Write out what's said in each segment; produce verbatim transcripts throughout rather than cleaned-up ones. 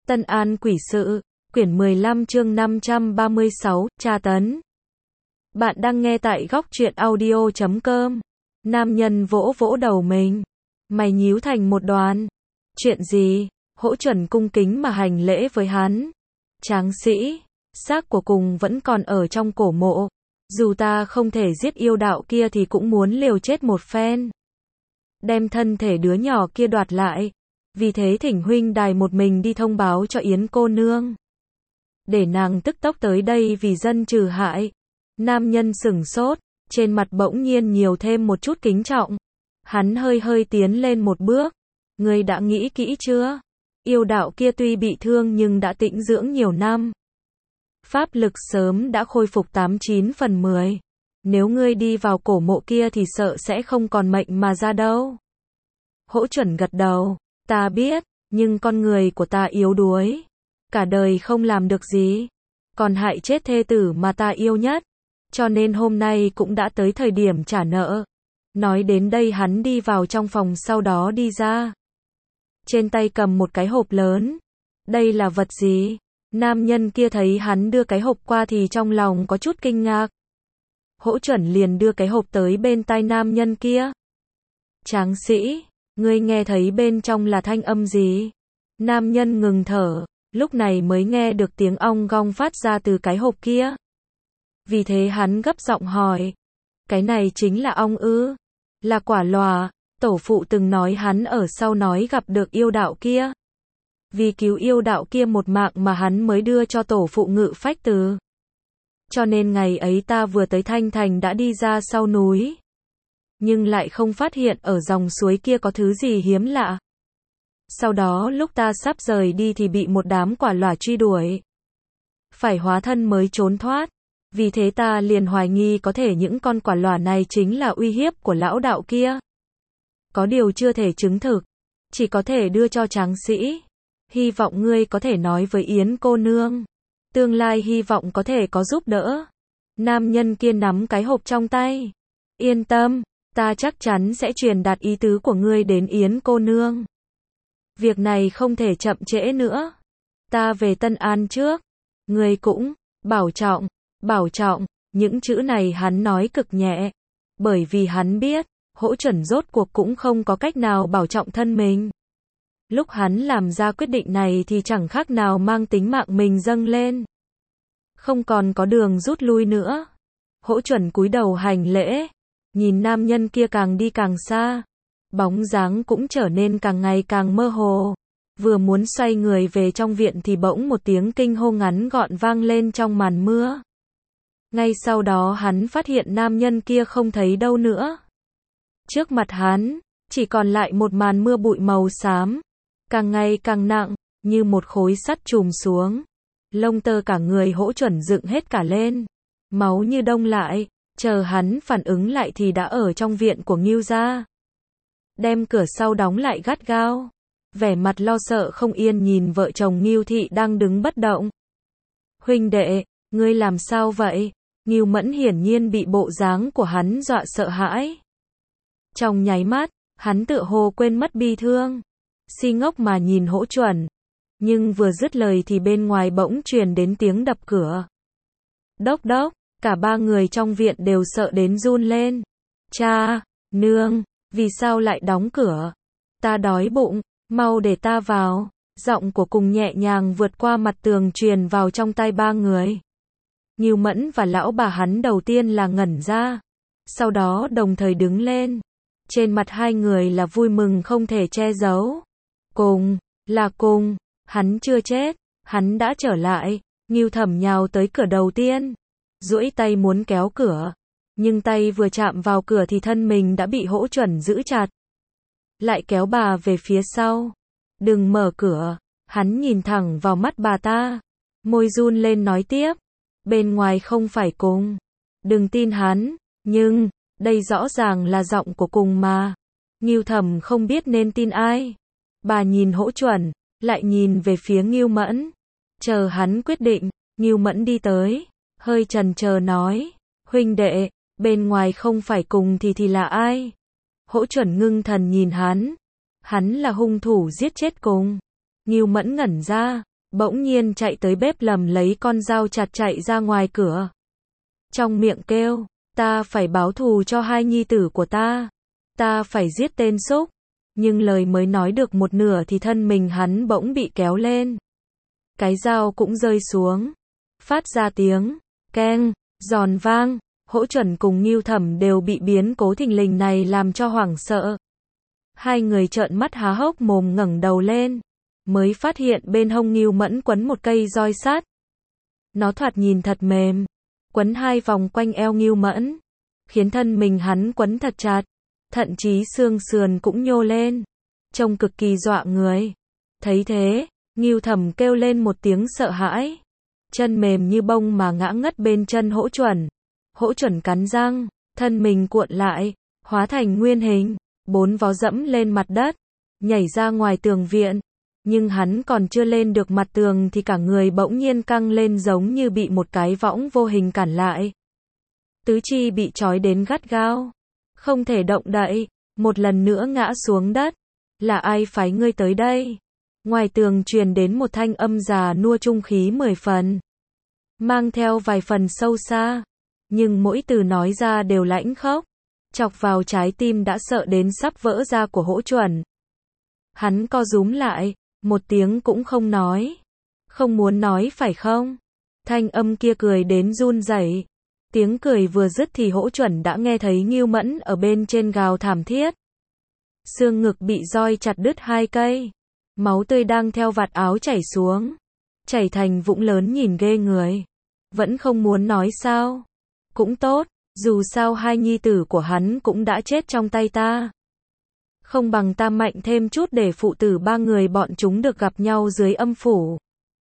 Tân An Quỷ Sự, quyển mười lăm chương năm trăm ba mươi sáu, tra tấn. Bạn đang nghe tại góc truyện audio chấm com. Nam nhân vỗ vỗ đầu mình. Mày nhíu thành một đoàn. Chuyện gì? Hỗ Chuẩn cung kính mà hành lễ với hắn. Tráng sĩ, xác của cùng vẫn còn ở trong cổ mộ. Dù ta không thể giết yêu đạo kia thì cũng muốn liều chết một phen. Đem thân thể đứa nhỏ kia đoạt lại. Vì thế thỉnh huynh đài một mình đi thông báo cho Yến cô nương. Để nàng tức tốc tới đây vì dân trừ hại. Nam nhân sửng sốt, trên mặt bỗng nhiên nhiều thêm một chút kính trọng. Hắn hơi hơi tiến lên một bước. Ngươi đã nghĩ kỹ chưa? Yêu đạo kia tuy bị thương nhưng đã tĩnh dưỡng nhiều năm. Pháp lực sớm đã khôi phục tám chín phần mười. Nếu ngươi đi vào cổ mộ kia thì sợ sẽ không còn mệnh mà ra đâu. Hỗ Chuẩn gật đầu. Ta biết, nhưng con người của ta yếu đuối. Cả đời không làm được gì. Còn hại chết thê tử mà ta yêu nhất. Cho nên hôm nay cũng đã tới thời điểm trả nợ. Nói đến đây hắn đi vào trong phòng sau đó đi ra. Trên tay cầm một cái hộp lớn. Đây là vật gì? Nam nhân kia thấy hắn đưa cái hộp qua thì trong lòng có chút kinh ngạc. Hỗ Chuẩn liền đưa cái hộp tới bên tai nam nhân kia. Tráng sĩ, ngươi nghe thấy bên trong là thanh âm gì? Nam nhân ngừng thở, lúc này mới nghe được tiếng ong gong phát ra từ cái hộp kia. Vì thế hắn gấp giọng hỏi. Cái này chính là ong ư? Là quả lòa, tổ phụ từng nói hắn ở sau nói gặp được yêu đạo kia. Vì cứu yêu đạo kia một mạng mà hắn mới đưa cho tổ phụ ngự phách từ. Cho nên ngày ấy ta vừa tới Thanh Thành đã đi ra sau núi. Nhưng lại không phát hiện ở dòng suối kia có thứ gì hiếm lạ. Sau đó lúc ta sắp rời đi thì bị một đám quả lòa truy đuổi. Phải hóa thân mới trốn thoát. Vì thế ta liền hoài nghi có thể những con quả lòa này chính là uy hiếp của lão đạo kia. Có điều chưa thể chứng thực. Chỉ có thể đưa cho tráng sĩ. Hy vọng ngươi có thể nói với Yến cô nương. Tương lai hy vọng có thể có giúp đỡ. Nam nhân kia nắm cái hộp trong tay. Yên tâm, ta chắc chắn sẽ truyền đạt ý tứ của ngươi đến Yến cô nương. Việc này không thể chậm trễ nữa. Ta về Tân An trước. Ngươi cũng, bảo trọng, bảo trọng. Những chữ này hắn nói cực nhẹ. Bởi vì hắn biết, Hỗ Chuẩn rốt cuộc cũng không có cách nào bảo trọng thân mình. Lúc hắn làm ra quyết định này thì chẳng khác nào mang tính mạng mình dâng lên. Không còn có đường rút lui nữa. Hỗ Chuẩn cúi đầu hành lễ. Nhìn nam nhân kia càng đi càng xa. Bóng dáng cũng trở nên càng ngày càng mơ hồ. Vừa muốn xoay người về trong viện thì bỗng một tiếng kinh hô ngắn gọn vang lên trong màn mưa. Ngay sau đó hắn phát hiện nam nhân kia không thấy đâu nữa. Trước mặt hắn, chỉ còn lại một màn mưa bụi màu xám. Càng ngày càng nặng, như một khối sắt trùm xuống. Lông tơ cả người Hỗ Chuẩn dựng hết cả lên. Máu như đông lại, chờ hắn phản ứng lại thì đã ở trong viện của Ngưu gia. Đem cửa sau đóng lại gắt gao. Vẻ mặt lo sợ không yên nhìn vợ chồng Ngưu Thị đang đứng bất động. Huynh đệ, ngươi làm sao vậy? Ngưu Mẫn hiển nhiên bị bộ dáng của hắn dọa sợ hãi. Trong nháy mắt, hắn tựa hồ quên mất bi thương. Si ngốc mà nhìn Hỗ Chuẩn. Nhưng vừa dứt lời thì bên ngoài bỗng truyền đến tiếng đập cửa. Đốc đốc, cả ba người trong viện đều sợ đến run lên. Cha, nương, vì sao lại đóng cửa? Ta đói bụng, mau để ta vào. Giọng của cùng nhẹ nhàng vượt qua mặt tường truyền vào trong tai ba người. Ngưu Mẫn và lão bà hắn đầu tiên là ngẩn ra. Sau đó đồng thời đứng lên. Trên mặt hai người là vui mừng không thể che giấu. Cùng, là cùng, hắn chưa chết, hắn đã trở lại. Ngưu Thẩm nhào tới cửa đầu tiên. Duỗi tay muốn kéo cửa. Nhưng tay vừa chạm vào cửa thì thân mình đã bị Hỗ Chuẩn giữ chặt. Lại kéo bà về phía sau. Đừng mở cửa. Hắn nhìn thẳng vào mắt bà ta. Môi run lên nói tiếp. Bên ngoài không phải cùng. Đừng tin hắn. Nhưng, đây rõ ràng là giọng của cùng mà. Ngưu Thẩm không biết nên tin ai. Bà nhìn Hỗ Chuẩn, lại nhìn về phía Ngưu Mẫn. Chờ hắn quyết định, Ngưu Mẫn đi tới. Hơi chần chờ nói. Huynh đệ, bên ngoài không phải cùng thì thì là ai? Hỗ Chuẩn ngưng thần nhìn hắn. Hắn là hung thủ giết chết cùng. Ngưu Mẫn ngẩn ra. bỗng nhiên chạy tới bếp lầm lấy con dao chặt chạy ra ngoài cửa. Trong miệng kêu, ta phải báo thù cho hai nhi tử của ta, ta phải giết tên súc. Nhưng lời mới nói được một nửa thì thân mình hắn bỗng bị kéo lên. Cái dao cũng rơi xuống, phát ra tiếng keng, giòn vang. Hỗ Chuẩn cùng Ngưu Thẩm đều bị biến cố thình lình này làm cho hoảng sợ. Hai người trợn mắt há hốc mồm ngẩng đầu lên, mới phát hiện bên hông Ngưu Mẫn quấn một cây roi sắt. Nó thoạt nhìn thật mềm, quấn hai vòng quanh eo Ngưu Mẫn, khiến thân mình hắn quấn thật chặt, thậm chí xương sườn cũng nhô lên, trông cực kỳ dọa người. Thấy thế, Ngưu Thẩm kêu lên một tiếng sợ hãi, chân mềm như bông mà ngã ngất bên chân Hỗ Chuẩn. Hỗ Chuẩn cắn răng, thân mình cuộn lại, hóa thành nguyên hình, bốn vó dẫm lên mặt đất, nhảy ra ngoài tường viện. Nhưng hắn còn chưa lên được mặt tường thì cả người bỗng nhiên căng lên giống như bị một cái võng vô hình cản lại. Tứ chi bị trói đến gắt gao, không thể động đậy, một lần nữa ngã xuống đất. Là ai phái ngươi tới đây? Ngoài tường truyền đến một thanh âm già nua trung khí mười phần, mang theo vài phần sâu xa, nhưng mỗi từ nói ra đều lãnh khốc, chọc vào trái tim đã sợ đến sắp vỡ ra của Hỗ Chuẩn. Hắn co rúm lại, một tiếng cũng không nói. Không muốn nói phải không? Thanh âm kia cười đến run rẩy. Tiếng cười vừa dứt thì Hỗ Chuẩn đã nghe thấy Ngưu Mẫn ở bên trên gào thảm thiết. Xương ngực bị roi chặt đứt hai cây, máu tươi đang theo vạt áo chảy xuống, chảy thành vũng lớn nhìn ghê người. Vẫn không muốn nói sao? Cũng tốt, dù sao hai nhi tử của hắn cũng đã chết trong tay ta. Không bằng ta mạnh thêm chút để phụ tử ba người bọn chúng được gặp nhau dưới âm phủ.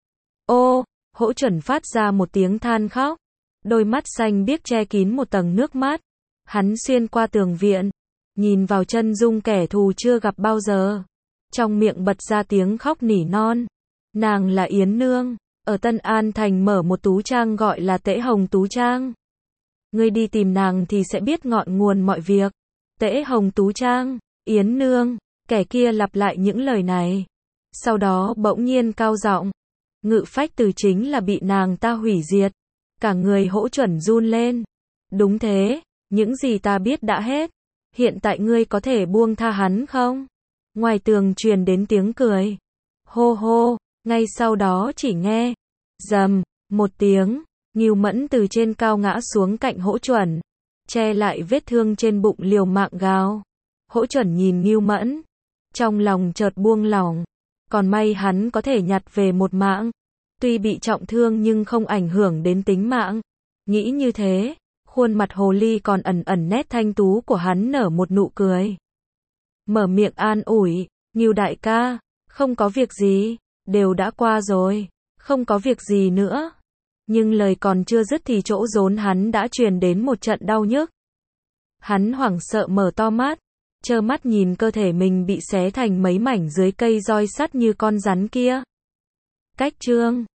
Ô, Hỗ Chuẩn phát ra một tiếng than khóc, đôi mắt xanh biếc che kín một tầng nước mắt. Hắn xuyên qua tường viện, nhìn vào chân dung kẻ thù chưa gặp bao giờ, trong miệng bật ra tiếng khóc nỉ non. Nàng là Yến Nương, ở Tân An Thành mở một tú trang gọi là Tễ Hồng Tú Trang. Ngươi đi tìm nàng thì sẽ biết ngọn nguồn mọi việc. Tễ Hồng Tú Trang, Yến Nương, kẻ kia lặp lại những lời này. Sau đó bỗng nhiên cao giọng, Ngự Phách Từ chính là bị nàng ta hủy diệt. Cả người Hỗ Chuẩn run lên. Đúng thế, những gì ta biết đã hết. Hiện tại ngươi có thể buông tha hắn không? Ngoài tường truyền đến tiếng cười. Hô hô, ngay sau đó chỉ nghe rầm một tiếng, Ngưu Mẫn từ trên cao ngã xuống cạnh Hỗ Chuẩn, che lại vết thương trên bụng liều mạng gào. Hỗ Chuẩn nhìn Ngưu Mẫn, trong lòng chợt buông lỏng, còn may hắn có thể nhặt về một mạng, tuy bị trọng thương nhưng không ảnh hưởng đến tính mạng. Nghĩ như thế, khuôn mặt hồ ly còn ẩn ẩn nét thanh tú của hắn nở một nụ cười. Mở miệng an ủi, Ngưu đại ca, không có việc gì, đều đã qua rồi, không có việc gì nữa. Nhưng lời còn chưa dứt thì chỗ rốn hắn đã truyền đến một trận đau nhức. Hắn hoảng sợ mở to mắt, trơ mắt nhìn cơ thể mình bị xé thành mấy mảnh dưới cây roi sắt như con rắn kia. Cách chương